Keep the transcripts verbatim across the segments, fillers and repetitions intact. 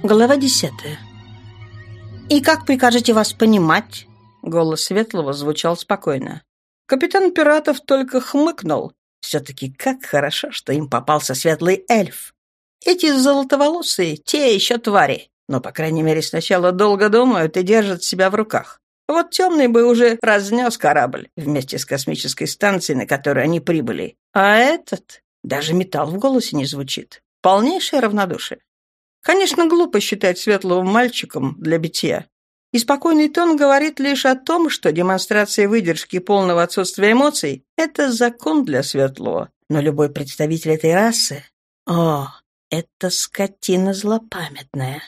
Глава десятая. «И как прикажете вас понимать?» Голос Светлого звучал спокойно. Капитан пиратов только хмыкнул. Все-таки как хорошо, что им попался светлый эльф. Эти золотоволосые, те еще твари. Но, по крайней мере, сначала долго думают и держат себя в руках. Вот темный бы уже разнес корабль вместе с космической станцией, на которую они прибыли. А этот... Даже металл в голосе не звучит. Полнейшее равнодушие. Конечно, глупо считать Светлого мальчиком для битья. И спокойный тон говорит лишь о том, что демонстрация выдержки и полного отсутствия эмоций – это закон для Светлого. Но любой представитель этой расы – о, это скотина злопамятная.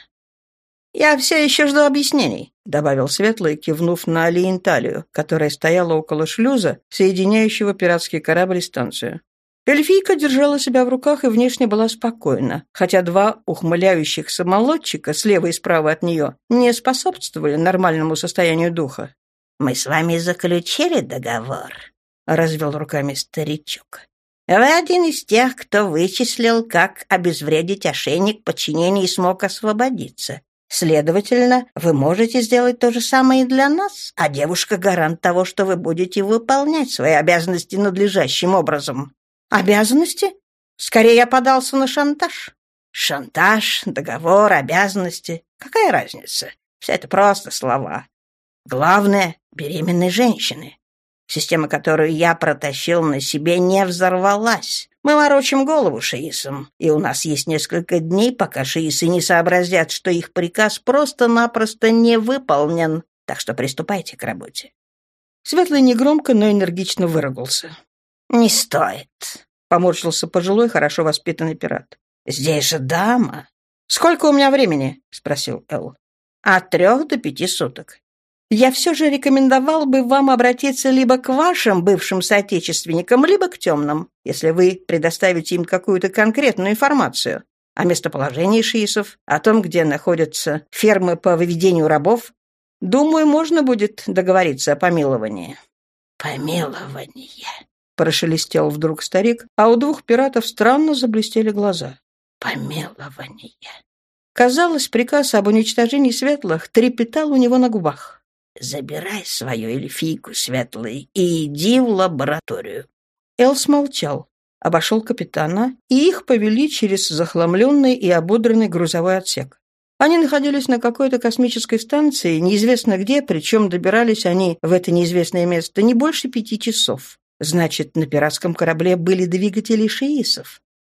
«Я все еще жду объяснений», — добавил Светлый, кивнув на Алиенталию, которая стояла около шлюза, соединяющего пиратский корабль и станцию. Эльфийка держала себя в руках и внешне была спокойна, хотя два ухмыляющихся молодчика слева и справа от нее не способствовали нормальному состоянию духа. «Мы с вами заключили договор», — развел руками старичок. «Вы один из тех, кто вычислил, как обезвредить ошейник подчинения и смог освободиться. Следовательно, вы можете сделать то же самое и для нас, а девушка гарант того, что вы будете выполнять свои обязанности надлежащим образом». «Обязанности? Скорее я подался на шантаж». «Шантаж, договор, обязанности. Какая разница? Все это просто слова. Главное — беременные женщины. Система, которую я протащил на себе, не взорвалась. Мы ворочим голову шиисам, и у нас есть несколько дней, пока шиисы не сообразят, что их приказ просто-напросто не выполнен. Так что приступайте к работе». Светлый негромко, но энергично выругался. «Не стоит», — поморщился пожилой, хорошо воспитанный пират. «Здесь же дама». «Сколько у меня времени?» — спросил Эл. «От трех до пяти суток. Я все же рекомендовал бы вам обратиться либо к вашим бывшим соотечественникам, либо к темным, если вы предоставите им какую-то конкретную информацию о местоположении шиисов, о том, где находятся фермы по выведению рабов. Думаю, можно будет договориться о помиловании». «Помилование», — прошелестел вдруг старик, а у двух пиратов странно заблестели глаза. «Помилование». Казалось, приказ об уничтожении светлых трепетал у него на губах. «Забирай свою эльфийку, Светлый, и иди в лабораторию». Эл смолчал, обошел капитана, и их повели через захламленный и ободранный грузовой отсек. Они находились на какой-то космической станции, неизвестно где, причем добирались они в это неизвестное место не больше пяти часов. Значит, на пиратском корабле были двигатели шиисов.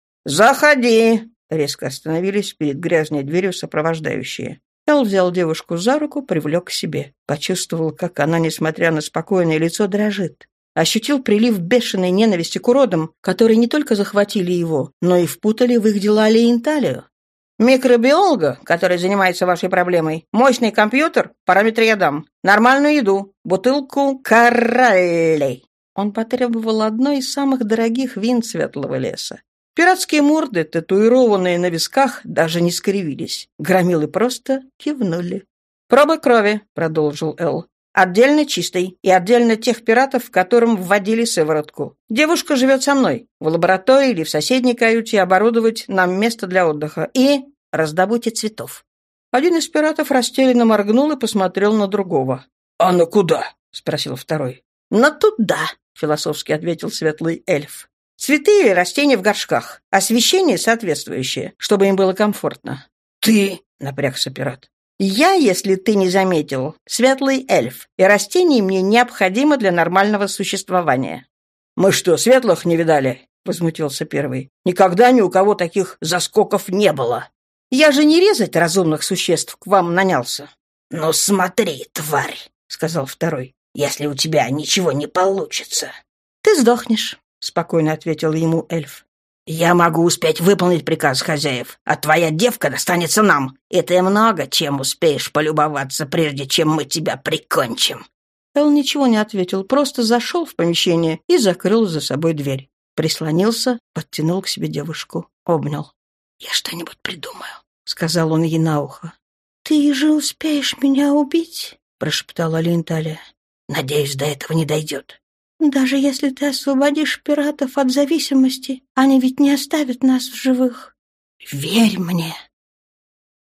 «Заходи!» — резко остановились перед грязной дверью сопровождающие. Эл взял девушку за руку, привлек к себе. Почувствовал, как она, несмотря на спокойное лицо, дрожит. Ощутил прилив бешеной ненависти к уродам, которые не только захватили его, но и впутали в их дела Алиенталию. «Микробиолога, который занимается вашей проблемой, мощный компьютер, параметры я дам, нормальную еду, бутылку кораллей». Он потребовал одной из самых дорогих вин Светлого леса. Пиратские морды, татуированные на висках, даже не скривились. Громилы просто кивнули. «Проба крови», — продолжил Эл. «Отдельно чистой и отдельно тех пиратов, которым вводили сыворотку. Девушка живет со мной. В лаборатории или в соседней каюте оборудовать нам место для отдыха. И раздобудьте цветов». Один из пиратов растерянно моргнул и посмотрел на другого. «А на куда?» — спросил второй. «На туда», — философски ответил светлый эльф. «Цветы или растения в горшках. Освещение соответствующее, чтобы им было комфортно». «Ты?» — напрягся пират. «Я, если ты не заметил, светлый эльф, и растения мне необходимы для нормального существования». «Мы что, светлых не видали?» — возмутился первый. «Никогда ни у кого таких заскоков не было». «Я же не резать разумных существ к вам нанялся». «Ну смотри, тварь», — сказал второй, — «если у тебя ничего не получится». «Ты сдохнешь», — спокойно ответил ему эльф. «Я могу успеть выполнить приказ хозяев, а твоя девка достанется нам, и ты много чем успеешь полюбоваться, прежде чем мы тебя прикончим». Эл ничего не ответил, просто зашел в помещение и закрыл за собой дверь. Прислонился, подтянул к себе девушку, обнял. «Я что-нибудь придумаю», — сказал он ей на ухо. «Ты же успеешь меня убить?» — прошептала Алиенталия. «Надеюсь, до этого не дойдет». «Даже если ты освободишь пиратов от зависимости, они ведь не оставят нас в живых». «Верь мне»,